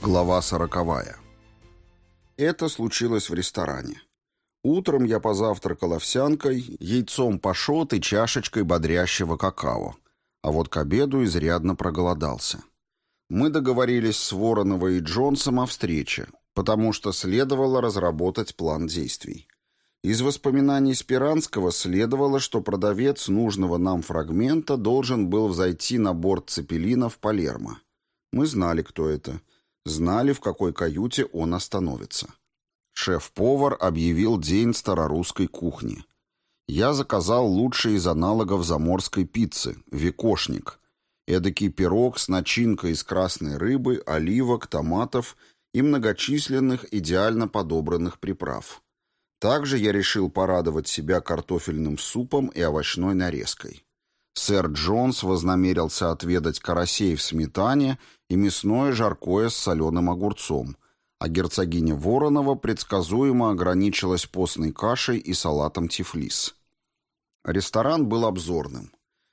Глава 40. Это случилось в ресторане. Утром я позавтракал овсянкой, яйцом пашот и чашечкой бодрящего какао. А вот к обеду изрядно проголодался. Мы договорились с Вороновой и Джонсом о встрече, потому что следовало разработать план действий. Из воспоминаний Спиранского следовало, что продавец нужного нам фрагмента должен был взойти на борт Цепелина в Палермо. Мы знали, кто это. Знали, в какой каюте он остановится. Шеф-повар объявил день старорусской кухни. Я заказал лучший из аналогов заморской пиццы – векошник. Эдакий пирог с начинкой из красной рыбы, оливок, томатов и многочисленных идеально подобранных приправ. Также я решил порадовать себя картофельным супом и овощной нарезкой. Сэр Джонс вознамерился отведать карасей в сметане и мясное жаркое с соленым огурцом, а герцогиня Воронова предсказуемо ограничилась постной кашей и салатом тифлис. Ресторан был обзорным.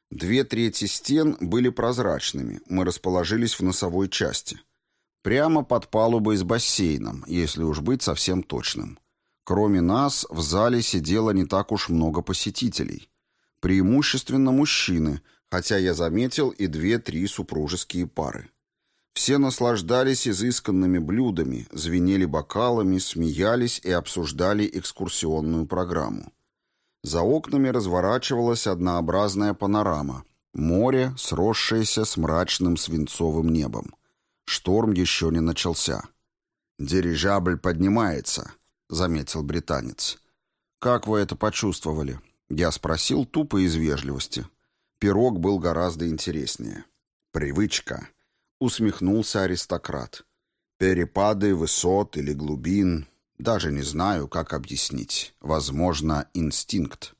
2/3 стен были прозрачными, мы расположились в носовой части. Прямо под палубой с бассейном, если уж быть совсем точным. Кроме нас, в зале сидело не так уж много посетителей. Преимущественно мужчины, хотя я заметил и 2-3 супружеские пары. Все наслаждались изысканными блюдами, звенели бокалами, смеялись и обсуждали экскурсионную программу. За окнами разворачивалась однообразная панорама. Море, сросшееся с мрачным свинцовым небом. Шторм еще не начался. «Дирижабль поднимается», — заметил британец. «Как вы это почувствовали?» Я спросил тупо из вежливости. Пирог был гораздо интереснее. «Привычка», — усмехнулся аристократ. «Перепады высот или глубин, даже не знаю, как объяснить. Возможно, инстинкт».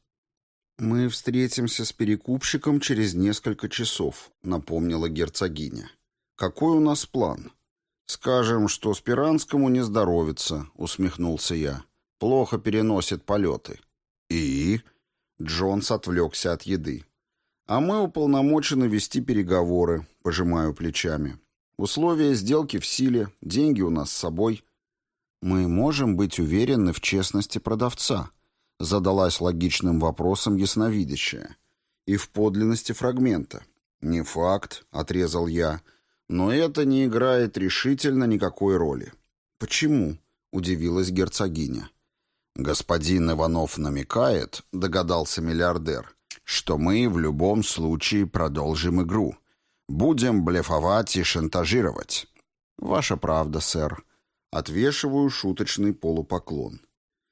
«Мы встретимся с перекупщиком через несколько часов», — напомнила герцогиня. «Какой у нас план?» «Скажем, что Спиранскому не здоровится», — усмехнулся я. «Плохо переносит полеты». «И?» Джонс отвлекся от еды. «А мы уполномочены вести переговоры», — пожимаю плечами. «Условия сделки в силе, деньги у нас с собой». «Мы можем быть уверены в честности продавца», — задалась логичным вопросом ясновидящая. «И в подлинности фрагмента». «Не факт», — отрезал я, — «но это не играет решительно никакой роли». «Почему?» — удивилась герцогиня. «Господин Иванов намекает, — догадался миллиардер, — что мы в любом случае продолжим игру. Будем блефовать и шантажировать». «Ваша правда, сэр». Отвешиваю шуточный полупоклон.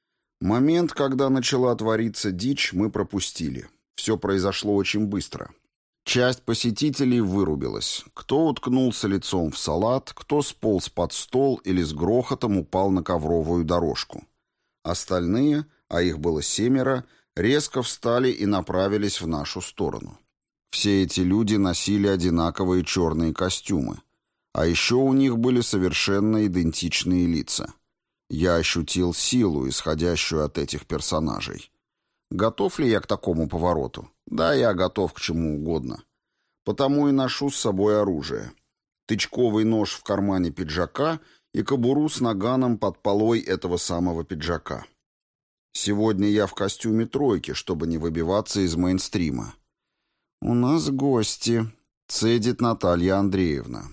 Момент, когда начала твориться дичь, мы пропустили. Все произошло очень быстро. Часть посетителей вырубилась. Кто уткнулся лицом в салат, кто сполз под стол или с грохотом упал на ковровую дорожку. Остальные, а их было 7, резко встали и направились в нашу сторону. Все эти люди носили одинаковые черные костюмы. А еще у них были совершенно идентичные лица. Я ощутил силу, исходящую от этих персонажей. Готов ли я к такому повороту? Да, я готов к чему угодно. Потому и ношу с собой оружие. Тычковый нож в кармане пиджака и кобуру с наганом под полой этого самого пиджака. Сегодня я в костюме тройки, чтобы не выбиваться из мейнстрима. «У нас гости», — цедит Наталья Андреевна.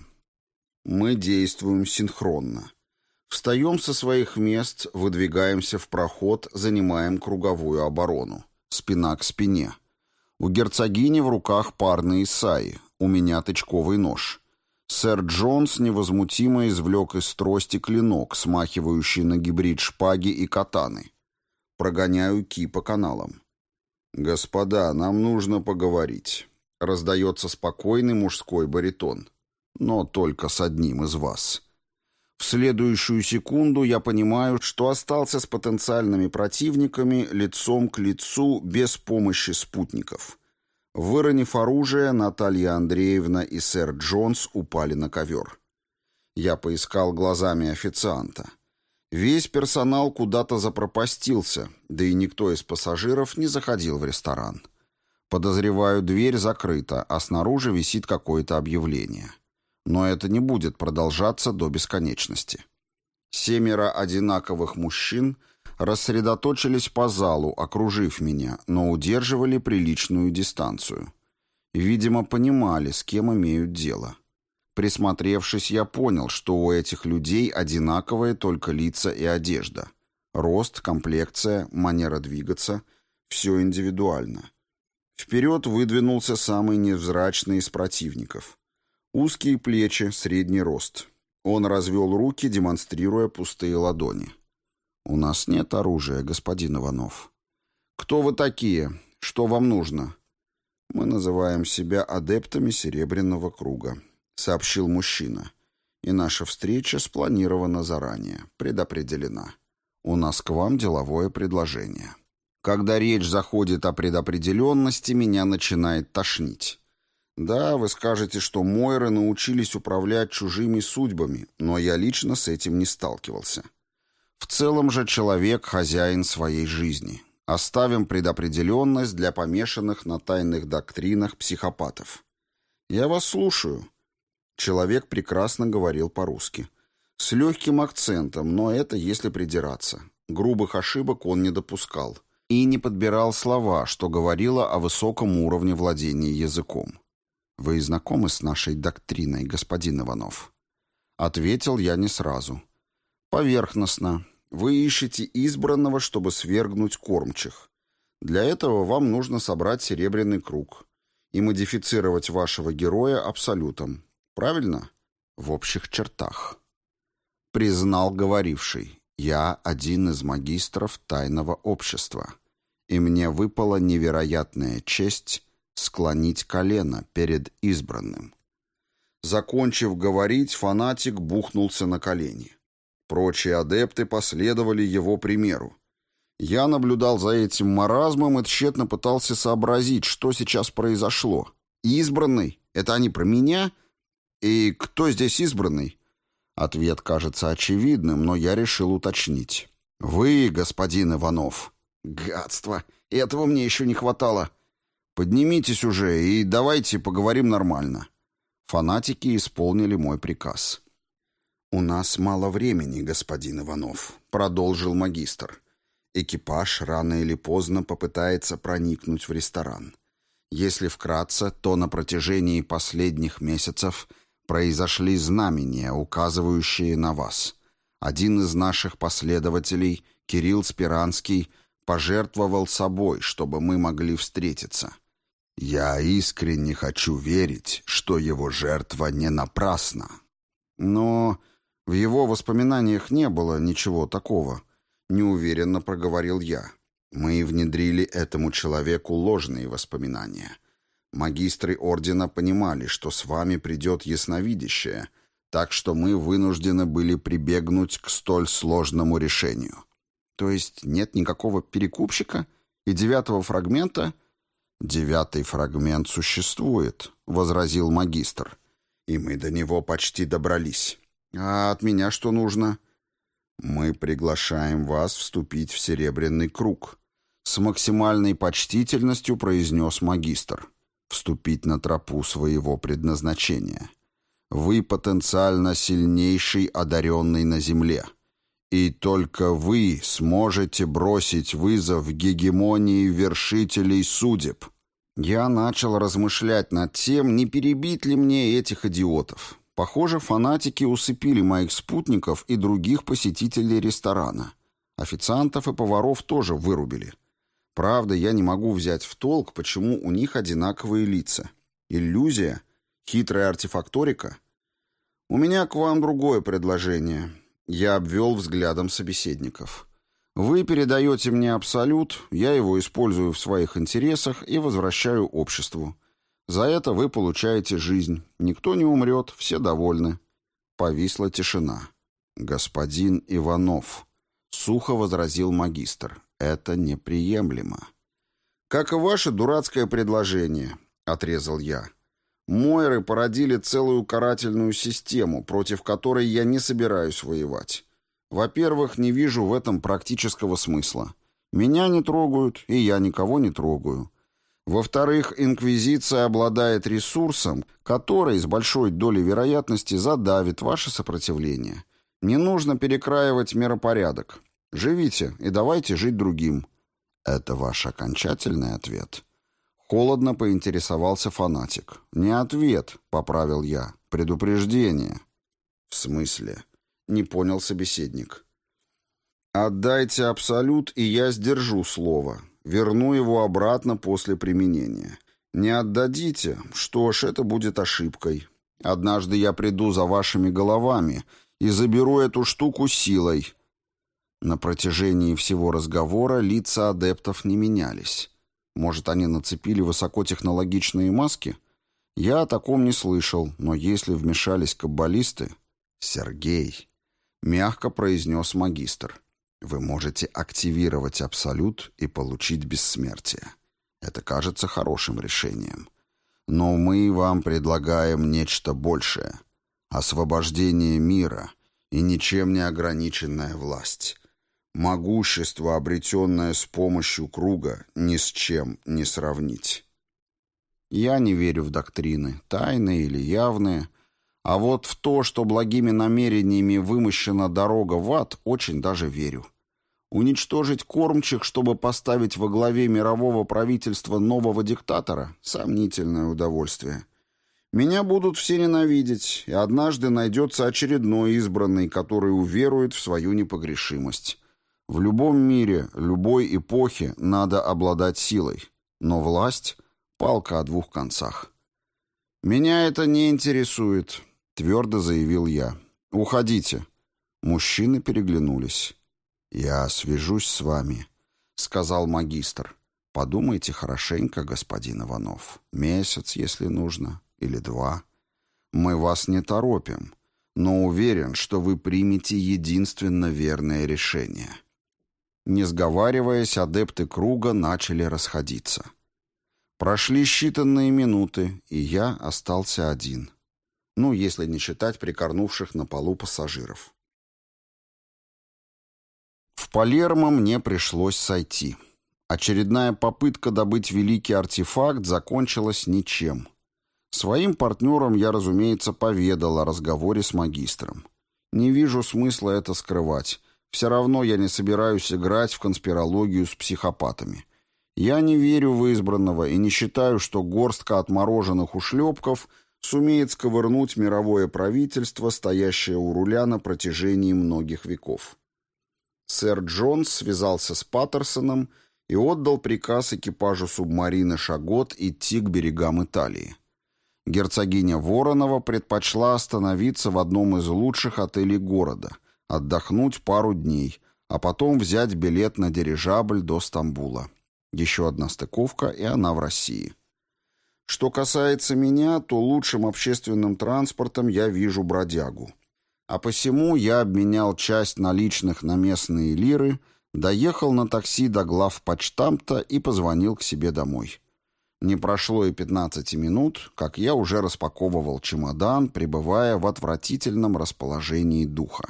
Мы действуем синхронно. Встаем со своих мест, выдвигаемся в проход, занимаем круговую оборону. Спина к спине. У герцогини в руках парные исаи, у меня тычковый нож. Сэр Джонс невозмутимо извлек из трости клинок, смахивающий на гибрид шпаги и катаны. Прогоняю ки по каналам. «Господа, нам нужно поговорить», — раздается спокойный мужской баритон. «Но только с одним из вас». В следующую секунду я понимаю, что остался с потенциальными противниками лицом к лицу без помощи спутников. Выронив оружие, Наталья Андреевна и сэр Джонс упали на ковер. Я поискал глазами официанта. Весь персонал куда-то запропастился, да и никто из пассажиров не заходил в ресторан. Подозреваю, дверь закрыта, а снаружи висит какое-то объявление. Но это не будет продолжаться до бесконечности. 7 одинаковых мужчин рассредоточились по залу, окружив меня, но удерживали приличную дистанцию. Видимо, понимали, с кем имеют дело. Присмотревшись, я понял, что у этих людей одинаковые только лица и одежда. Рост, комплекция, манера двигаться — все индивидуально. Вперед выдвинулся самый невзрачный из противников. Узкие плечи, средний рост. Он развел руки, демонстрируя пустые ладони. «У нас нет оружия, господин Иванов». «Кто вы такие? Что вам нужно?» «Мы называем себя адептами Серебряного круга», — сообщил мужчина. «И наша встреча спланирована заранее, предопределена. У нас к вам деловое предложение». Когда речь заходит о предопределенности, меня начинает тошнить. Да, вы скажете, что Мойры научились управлять чужими судьбами, но я лично с этим не сталкивался. В целом же человек — хозяин своей жизни. Оставим предопределенность для помешанных на тайных доктринах психопатов. Я вас слушаю. Человек прекрасно говорил по-русски. С легким акцентом, но это если придираться. Грубых ошибок он не допускал. И не подбирал слова, что говорило о высоком уровне владения языком. «Вы знакомы с нашей доктриной, господин Иванов?» Ответил я не сразу. «Поверхностно. Вы ищете избранного, чтобы свергнуть кормчих. Для этого вам нужно собрать серебряный круг и модифицировать вашего героя абсолютом. Правильно?» «В общих чертах». Признал говоривший. «Я один из магистров тайного общества, и мне выпала невероятная честь склонить колено перед избранным». Закончив говорить, фанатик бухнулся на колени. Прочие адепты последовали его примеру. Я наблюдал за этим маразмом и тщетно пытался сообразить, что сейчас произошло. «Избранный? Это они про меня? И кто здесь избранный?» Ответ кажется очевидным, но я решил уточнить. «Вы, господин Иванов». «Гадство! Этого мне еще не хватало». «Поднимитесь уже и давайте поговорим нормально». Фанатики исполнили мой приказ. «У нас мало времени, господин Иванов», — продолжил магистр. «Экипаж рано или поздно попытается проникнуть в ресторан. Если вкратце, то на протяжении последних месяцев произошли знамения, указывающие на вас. Один из наших последователей, Кирилл Спиранский, пожертвовал собой, чтобы мы могли встретиться. Я искренне хочу верить, что его жертва не напрасна. Но в его воспоминаниях не было ничего такого», — неуверенно проговорил я. «Мы внедрили этому человеку ложные воспоминания. Магистры ордена понимали, что с вами придет ясновидящее, так что мы вынуждены были прибегнуть к столь сложному решению». «То есть нет никакого перекупщика? И 9-го фрагмента?» «9-й фрагмент существует», — возразил магистр. «И мы до него почти добрались. А от меня что нужно?» «Мы приглашаем вас вступить в Серебряный круг», — с максимальной почтительностью произнес магистр. «Вступить на тропу своего предназначения. Вы потенциально сильнейший одаренный на земле. И только вы сможете бросить вызов гегемонии вершителей судеб». Я начал размышлять над тем, не перебить ли мне этих идиотов. Похоже, фанатики усыпили моих спутников и других посетителей ресторана. Официантов и поваров тоже вырубили. Правда, я не могу взять в толк, почему у них одинаковые лица. Иллюзия? Хитрая артефакторика? У меня к вам другое предложение. Я обвел взглядом собеседников. Вы передаете мне абсолют, я его использую в своих интересах и возвращаю обществу. За это вы получаете жизнь. Никто не умрет, все довольны. Повисла тишина. «Господин Иванов», — сухо возразил магистр, — «это неприемлемо». «Как и ваше дурацкое предложение», — отрезал я. «Мойры породили целую карательную систему, против которой я не собираюсь воевать. Во-первых, не вижу в этом практического смысла. Меня не трогают, и я никого не трогаю. Во-вторых, Инквизиция обладает ресурсом, который с большой долей вероятности задавит ваше сопротивление. Не нужно перекраивать миропорядок. Живите и давайте жить другим. Это ваш окончательный ответ? Холодно поинтересовался фанатик. Не ответ, поправил я. Предупреждение. В смысле? Не понял собеседник. Отдайте абсолют, и я сдержу слово. Верну его обратно после применения. Не отдадите, что ж, это будет ошибкой. Однажды я приду за вашими головами и заберу эту штуку силой. На протяжении всего разговора лица адептов не менялись. Может, они нацепили высокотехнологичные маски? Я о таком не слышал, но если вмешались каббалисты... «Сергей», — мягко произнес магистр, — «вы можете активировать абсолют и получить бессмертие. Это кажется хорошим решением. Но мы вам предлагаем нечто большее. Освобождение мира и ничем не ограниченная власть. Могущество, обретенное с помощью круга, ни с чем не сравнить». Я не верю в доктрины, тайные или явные, а вот в то, что благими намерениями вымощена дорога в ад, очень даже верю. Уничтожить кормчих, чтобы поставить во главе мирового правительства нового диктатора – сомнительное удовольствие. Меня будут все ненавидеть, и однажды найдется очередной избранный, который уверует в свою непогрешимость. В любом мире, любой эпохе надо обладать силой, но власть – палка о двух концах. «Меня это не интересует», — твердо заявил я. «Уходите». Мужчины переглянулись. «Я свяжусь с вами», — сказал магистр. «Подумайте хорошенько, господин Иванов. Месяц, если нужно, или 2. Мы вас не торопим, но уверен, что вы примете единственно верное решение». Не сговариваясь, адепты круга начали расходиться. Прошли считанные минуты, и я остался один. Ну, если не считать прикорнувших на полу пассажиров. В Палермо мне пришлось сойти. Очередная попытка добыть великий артефакт закончилась ничем. Своим партнерам я, разумеется, поведал о разговоре с магистром. Не вижу смысла это скрывать. Все равно я не собираюсь играть в конспирологию с психопатами. Я не верю в избранного и не считаю, что горстка отмороженных ушлепков сумеет сковырнуть мировое правительство, стоящее у руля на протяжении многих веков. Сэр Джонс связался с Паттерсоном и отдал приказ экипажу субмарины «Шагот» идти к берегам Италии. Герцогиня Воронова предпочла остановиться в одном из лучших отелей города, отдохнуть пару дней, а потом взять билет на дирижабль до Стамбула. Еще одна стыковка, и она в России. Что касается меня, то лучшим общественным транспортом я вижу бродягу. А посему я обменял часть наличных на местные лиры, доехал на такси до главпочтамта и позвонил к себе домой. Не прошло и 15 минут, как я уже распаковывал чемодан, пребывая в отвратительном расположении духа.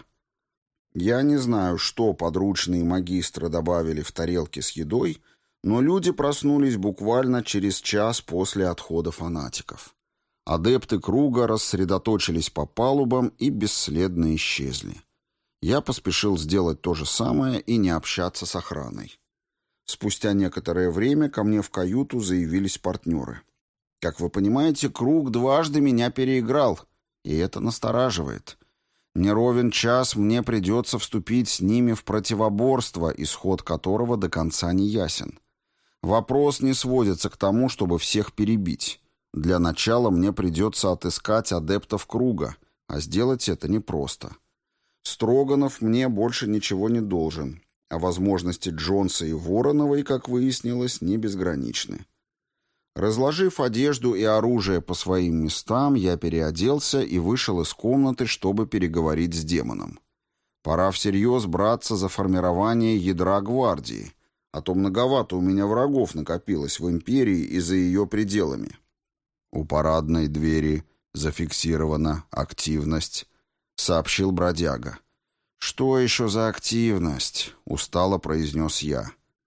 Я не знаю, что подручные магистры добавили в тарелки с едой, но люди проснулись буквально через час после отхода фанатиков. Адепты круга рассредоточились по палубам и бесследно исчезли. Я поспешил сделать то же самое и не общаться с охраной. Спустя некоторое время ко мне в каюту заявились партнеры. Как вы понимаете, круг дважды меня переиграл, и это настораживает. Не ровен час мне придется вступить с ними в противоборство, исход которого до конца не ясен. Вопрос не сводится к тому, чтобы всех перебить. Для начала мне придется отыскать адептов круга, а сделать это непросто. Строганов мне больше ничего не должен, а возможности Джонса и Вороновой, как выяснилось, не безграничны. Разложив одежду и оружие по своим местам, я переоделся и вышел из комнаты, чтобы переговорить с демоном. Пора всерьез браться за формирование ядра гвардии, а то многовато у меня врагов накопилось в империи и за ее пределами. «У парадной двери зафиксирована активность», — сообщил бродяга. «Что еще за активность?» — устало произнес я.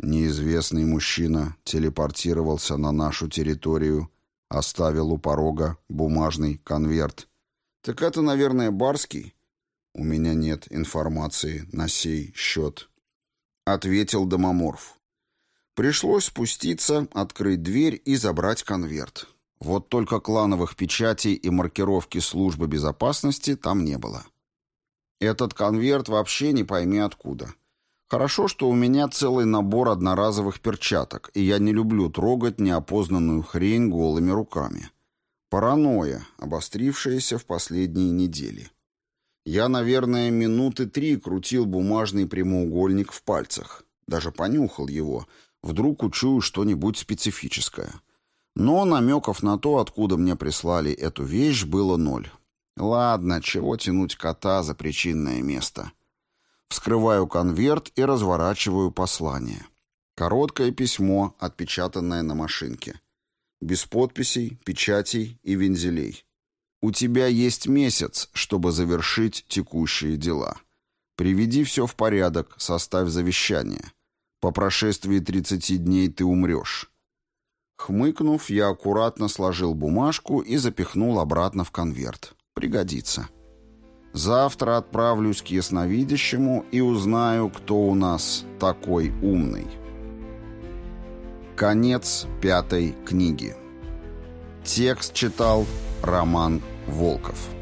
Неизвестный мужчина телепортировался на нашу территорию, оставил у порога бумажный конверт. Так это, наверное, Барский? У меня нет информации на сей счет, ответил домоморф. Пришлось спуститься, открыть дверь и забрать конверт. Вот только клановых печатей и маркировки службы безопасности там не было. Этот конверт вообще не пойми откуда. Хорошо, что у меня целый набор одноразовых перчаток, и я не люблю трогать неопознанную хрень голыми руками. Паранойя, обострившаяся в последние недели. Я, наверное, минуты 3 крутил бумажный прямоугольник в пальцах. Даже понюхал его. Вдруг учую что-нибудь специфическое. Но намеков на то, откуда мне прислали эту вещь, было 0. Ладно, чего тянуть кота за причинное место. Вскрываю конверт и разворачиваю послание. Короткое письмо, отпечатанное на машинке. Без подписей, печатей и вензелей. У тебя есть месяц, чтобы завершить текущие дела. Приведи все в порядок, составь завещание. По прошествии 30 дней ты умрешь. Хмыкнув, я аккуратно сложил бумажку и запихнул обратно в конверт. Пригодится. Завтра отправлюсь к ясновидящему и узнаю, кто у нас такой умный. Конец 5 книги. Текст читал Роман Волков.